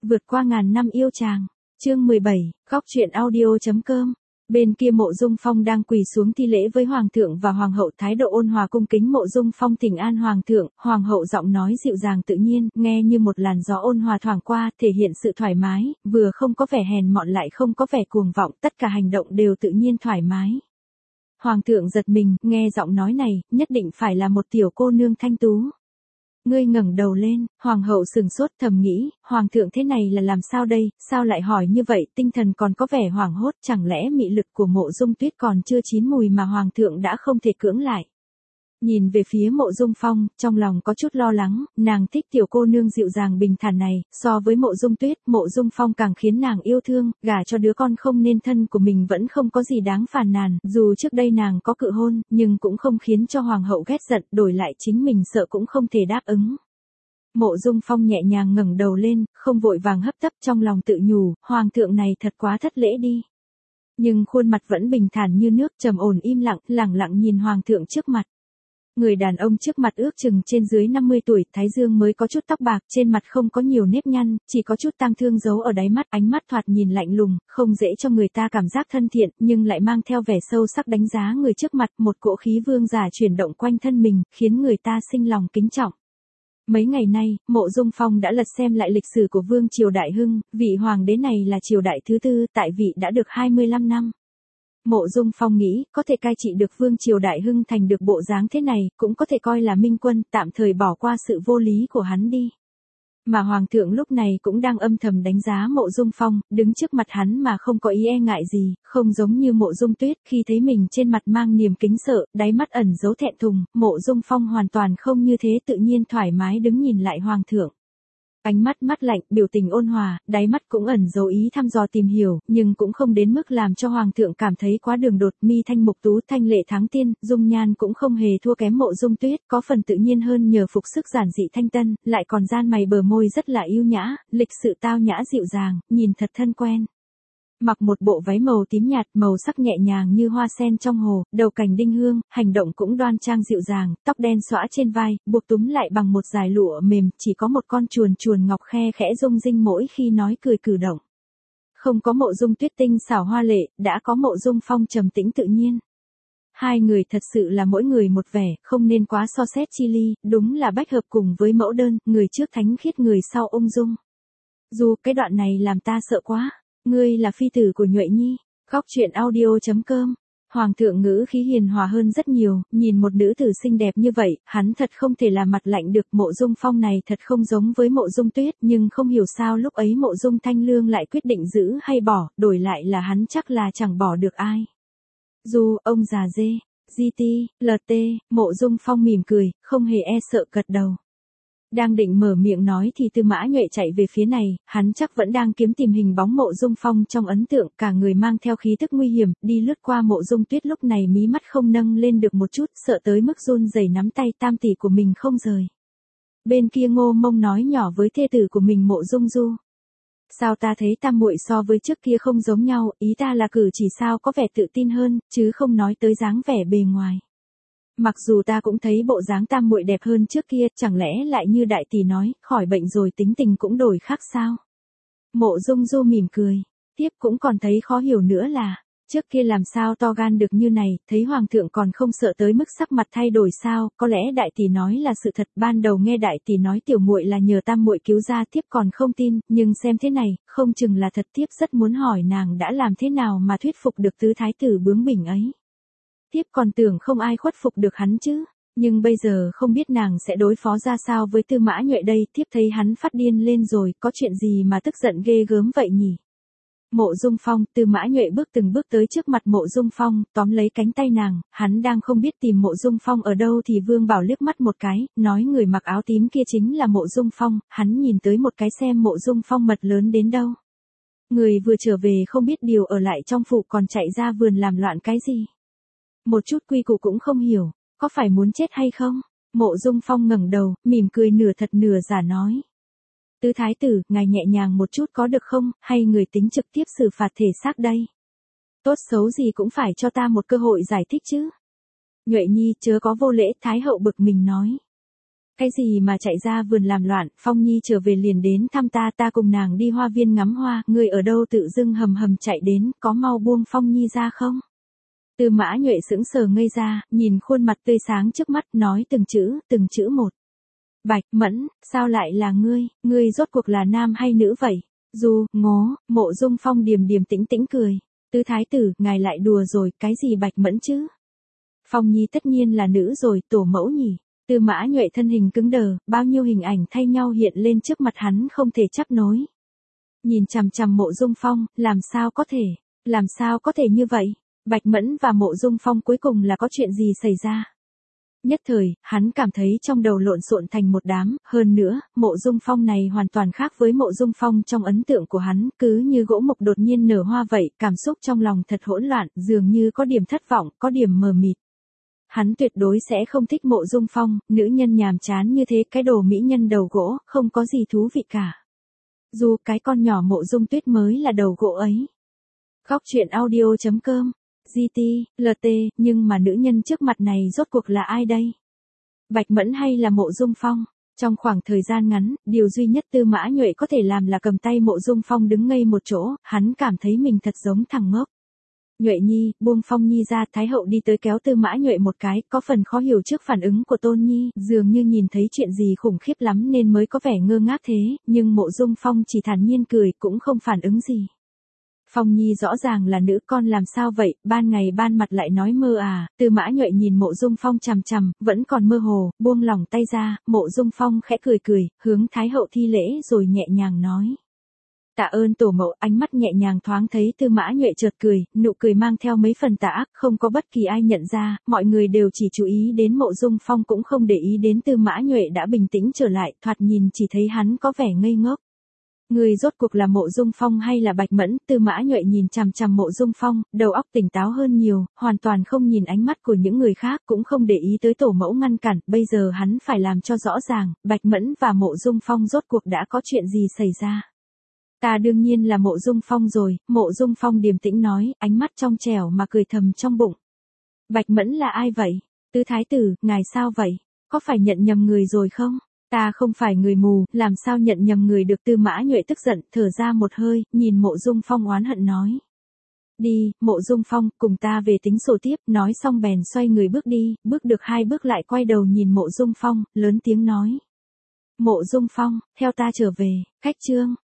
Vượt qua ngàn năm yêu chàng. Chương 17, góc truyện audio.com. Bên kia Mộ Dung Phong đang quỳ xuống thi lễ với hoàng thượng và hoàng hậu, thái độ ôn hòa cung kính. Mộ Dung Phong thỉnh an hoàng thượng, hoàng hậu giọng nói dịu dàng tự nhiên, nghe như một làn gió ôn hòa thoảng qua, thể hiện sự thoải mái, vừa không có vẻ hèn mọn lại không có vẻ cuồng vọng, tất cả hành động đều tự nhiên thoải mái. Hoàng thượng giật mình, nghe giọng nói này, nhất định phải là một tiểu cô nương thanh tú. Ngươi ngẩng đầu lên, hoàng hậu sừng sốt thầm nghĩ, hoàng thượng thế này là làm sao đây, sao lại hỏi như vậy, tinh thần còn có vẻ hoảng hốt, chẳng lẽ mị lực của Mộ Dung Tuyết còn chưa chín mùi mà hoàng thượng đã không thể cưỡng lại. Nhìn về phía Mộ Dung Phong, trong lòng có chút lo lắng, nàng thích tiểu cô nương dịu dàng bình thản này, so với Mộ Dung Tuyết, Mộ Dung Phong càng khiến nàng yêu thương, gả cho đứa con không nên thân của mình vẫn không có gì đáng phàn nàn, dù trước đây nàng có cự hôn, nhưng cũng không khiến cho hoàng hậu ghét giận, đổi lại chính mình sợ cũng không thể đáp ứng. Mộ Dung Phong nhẹ nhàng ngẩng đầu lên, không vội vàng hấp tấp, trong lòng tự nhủ, hoàng thượng này thật quá thất lễ đi. Nhưng khuôn mặt vẫn bình thản như nước, trầm ổn im lặng, lẳng lặng nhìn hoàng thượng trước mặt. Người đàn ông trước mặt ước chừng trên dưới 50 tuổi, thái dương mới có chút tóc bạc, trên mặt không có nhiều nếp nhăn, chỉ có chút tang thương giấu ở đáy mắt, ánh mắt thoạt nhìn lạnh lùng, không dễ cho người ta cảm giác thân thiện, nhưng lại mang theo vẻ sâu sắc đánh giá người trước mặt, một cỗ khí vương giả chuyển động quanh thân mình, khiến người ta sinh lòng kính trọng. Mấy ngày nay, Mộ Dung Phong đã lật xem lại lịch sử của Vương Triều Đại Hưng, vị hoàng đế này là triều đại thứ tư, tại vị đã được 25 năm. Mộ Dung Phong nghĩ, có thể cai trị được Vương Triều Đại Hưng thành được bộ dáng thế này, cũng có thể coi là minh quân, tạm thời bỏ qua sự vô lý của hắn đi. Mà Hoàng thượng lúc này cũng đang âm thầm đánh giá Mộ Dung Phong, đứng trước mặt hắn mà không có ý e ngại gì, không giống như Mộ Dung Tuyết, khi thấy mình trên mặt mang niềm kính sợ, đáy mắt ẩn dấu thẹn thùng, Mộ Dung Phong hoàn toàn không như thế, tự nhiên thoải mái đứng nhìn lại Hoàng thượng. Ánh mắt mắt lạnh, biểu tình ôn hòa, đáy mắt cũng ẩn dấu ý thăm dò tìm hiểu, nhưng cũng không đến mức làm cho hoàng thượng cảm thấy quá đường đột, mi thanh mục tú, thanh lệ tháng tiên, dung nhan cũng không hề thua kém Mộ Dung Tuyết, có phần tự nhiên hơn nhờ phục sức giản dị thanh tân, lại còn gian mày bờ môi rất là yêu nhã, lịch sự tao nhã dịu dàng, nhìn thật thân quen. Mặc một bộ váy màu tím nhạt, màu sắc nhẹ nhàng như hoa sen trong hồ, đầu cành đinh hương, hành động cũng đoan trang dịu dàng, tóc đen xõa trên vai, buộc túm lại bằng một dải lụa mềm, chỉ có một con chuồn chuồn ngọc khe khẽ rung rinh mỗi khi nói cười cử động. Không có Mộ Dung Tuyết tinh xảo hoa lệ, đã có Mộ Dung Phong trầm tĩnh tự nhiên. Hai người thật sự là mỗi người một vẻ, không nên quá so xét chi ly, đúng là bách hợp cùng với mẫu đơn, người trước thánh khiết người sau ung dung. Dù cái đoạn này làm ta sợ quá. Ngươi là phi tử của Nhuệ Nhi. Góc truyện audio.com. Hoàng thượng ngữ khí hiền hòa hơn rất nhiều, nhìn một nữ tử xinh đẹp như vậy, hắn thật không thể làm mặt lạnh được. Mộ Dung Phong này thật không giống với Mộ Dung Tuyết, nhưng không hiểu sao lúc ấy Mộ Dung Thanh Lương lại quyết định giữ hay bỏ, đổi lại là hắn chắc là chẳng bỏ được ai. Dù, ông già dê, GT, LT, Mộ Dung Phong mỉm cười, không hề e sợ gật đầu. Đang định mở miệng nói thì Tư Mã Nhuệ chạy về phía này, hắn chắc vẫn đang kiếm tìm hình bóng Mộ Dung Phong trong ấn tượng, cả người mang theo khí tức nguy hiểm, đi lướt qua Mộ Dung Tuyết lúc này mí mắt không nâng lên được một chút, sợ tới mức run rẩy nắm tay tam tỷ của mình không rời. Bên kia Ngô Mông nói nhỏ với thê tử của mình Mộ Dung Du. Sao ta thấy tam muội so với trước kia không giống nhau, ý ta là cử chỉ sao có vẻ tự tin hơn, chứ không nói tới dáng vẻ bề ngoài. Mặc dù ta cũng thấy bộ dáng tam muội đẹp hơn trước kia, chẳng lẽ lại như đại tỷ nói, khỏi bệnh rồi tính tình cũng đổi khác sao? Mộ Dung Du mỉm cười, tiếp cũng còn thấy khó hiểu nữa là, trước kia làm sao to gan được như này, thấy hoàng thượng còn không sợ tới mức sắc mặt thay đổi sao, có lẽ đại tỷ nói là sự thật, ban đầu nghe đại tỷ nói tiểu muội là nhờ tam muội cứu ra, tiếp còn không tin, nhưng xem thế này, không chừng là thật, tiếp rất muốn hỏi nàng đã làm thế nào mà thuyết phục được tứ thái tử bướng bỉnh ấy. Tiếp còn tưởng không ai khuất phục được hắn chứ, nhưng bây giờ không biết nàng sẽ đối phó ra sao với Tư Mã Nhuệ đây, tiếp thấy hắn phát điên lên rồi, có chuyện gì mà tức giận ghê gớm vậy nhỉ? Mộ Dung Phong, Tư Mã Nhuệ bước từng bước tới trước mặt Mộ Dung Phong, tóm lấy cánh tay nàng, hắn đang không biết tìm Mộ Dung Phong ở đâu thì Vương Bảo liếc mắt một cái, nói người mặc áo tím kia chính là Mộ Dung Phong, hắn nhìn tới một cái xem Mộ Dung Phong mật lớn đến đâu. Người vừa trở về không biết điều ở lại trong phủ còn chạy ra vườn làm loạn cái gì. Một chút quy củ cũng không hiểu, có phải muốn chết hay không? Mộ Dung Phong ngẩng đầu, mỉm cười nửa thật nửa giả nói. Tứ thái tử, ngài nhẹ nhàng một chút có được không, hay người tính trực tiếp xử phạt thể xác đây? Tốt xấu gì cũng phải cho ta một cơ hội giải thích chứ. Nhuệ Nhi chớ có vô lễ, thái hậu bực mình nói. Cái gì mà chạy ra vườn làm loạn, Phong Nhi trở về liền đến thăm ta cùng nàng đi hoa viên ngắm hoa, ngươi ở đâu tự dưng hầm hầm chạy đến, có mau buông Phong Nhi ra không? Tư Mã Nhuệ sững sờ ngây ra, nhìn khuôn mặt tươi sáng trước mắt, nói từng chữ một. Bạch Mẫn, sao lại là ngươi rốt cuộc là nam hay nữ vậy? Mộ Dung Phong điềm điềm tĩnh tĩnh cười. Tứ thái tử, ngài lại đùa rồi, cái gì Bạch Mẫn chứ? Phong Nhi tất nhiên là nữ rồi, tổ mẫu nhỉ. Tư Mã Nhuệ thân hình cứng đờ, bao nhiêu hình ảnh thay nhau hiện lên trước mặt hắn không thể chấp nối. Nhìn chằm chằm Mộ Dung Phong, làm sao có thể như vậy? Bạch Mẫn và Mộ Dung Phong cuối cùng là có chuyện gì xảy ra? Nhất thời, hắn cảm thấy trong đầu lộn xộn thành một đám, hơn nữa, Mộ Dung Phong này hoàn toàn khác với Mộ Dung Phong trong ấn tượng của hắn, cứ như gỗ mục đột nhiên nở hoa vậy, cảm xúc trong lòng thật hỗn loạn, dường như có điểm thất vọng, có điểm mờ mịt. Hắn tuyệt đối sẽ không thích Mộ Dung Phong, nữ nhân nhàm chán như thế, cái đồ mỹ nhân đầu gỗ, không có gì thú vị cả. Dù cái con nhỏ Mộ Dung Tuyết mới là đầu gỗ ấy. Góc truyện audio.com GT, LT, nhưng mà nữ nhân trước mặt này rốt cuộc là ai đây? Bạch Mẫn hay là Mộ Dung Phong? Trong khoảng thời gian ngắn, điều duy nhất Tư Mã Nhuệ có thể làm là cầm tay Mộ Dung Phong đứng ngây một chỗ, hắn cảm thấy mình thật giống thằng ngốc. Nhuệ Nhi, buông Phong Nhi ra, Thái hậu đi tới kéo Tư Mã Nhuệ một cái, có phần khó hiểu trước phản ứng của Tôn Nhi, dường như nhìn thấy chuyện gì khủng khiếp lắm nên mới có vẻ ngơ ngác thế, nhưng Mộ Dung Phong chỉ thản nhiên cười, cũng không phản ứng gì. Phong Nhi rõ ràng là nữ, con làm sao vậy, ban ngày ban mặt lại nói mơ à? Tư Mã Nhuệ nhìn Mộ Dung Phong chằm chằm, vẫn còn mơ hồ, buông lỏng tay ra, Mộ Dung Phong khẽ cười, hướng Thái hậu thi lễ rồi nhẹ nhàng nói. Tạ ơn tổ mẫu, ánh mắt nhẹ nhàng thoáng thấy Tư Mã Nhuệ chợt cười, nụ cười mang theo mấy phần tà ác, không có bất kỳ ai nhận ra, mọi người đều chỉ chú ý đến Mộ Dung Phong cũng không để ý đến Tư Mã Nhuệ đã bình tĩnh trở lại, thoạt nhìn chỉ thấy hắn có vẻ ngây ngốc. Người rốt cuộc là Mộ Dung Phong hay là Bạch Mẫn? Tư Mã Nhuệ nhìn chằm chằm Mộ Dung Phong, đầu óc tỉnh táo hơn nhiều, hoàn toàn không nhìn ánh mắt của những người khác, cũng không để ý tới tổ mẫu ngăn cản, bây giờ hắn phải làm cho rõ ràng, Bạch Mẫn và Mộ Dung Phong rốt cuộc đã có chuyện gì xảy ra. Ta đương nhiên là Mộ Dung Phong rồi, Mộ Dung Phong điềm tĩnh nói, ánh mắt trong trẻo mà cười thầm trong bụng. Bạch Mẫn là ai vậy? Tứ thái tử, ngài sao vậy? Có phải nhận nhầm người rồi không? Ta không phải người mù, làm sao nhận nhầm người được? Tư Mã Nhuệ tức giận, thở ra một hơi, nhìn Mộ Dung Phong oán hận nói. Đi, Mộ Dung Phong, cùng ta về tính sổ tiếp, nói xong bèn xoay người bước đi, bước được 2 bước lại quay đầu nhìn Mộ Dung Phong, lớn tiếng nói. Mộ Dung Phong, theo ta trở về, cách chương.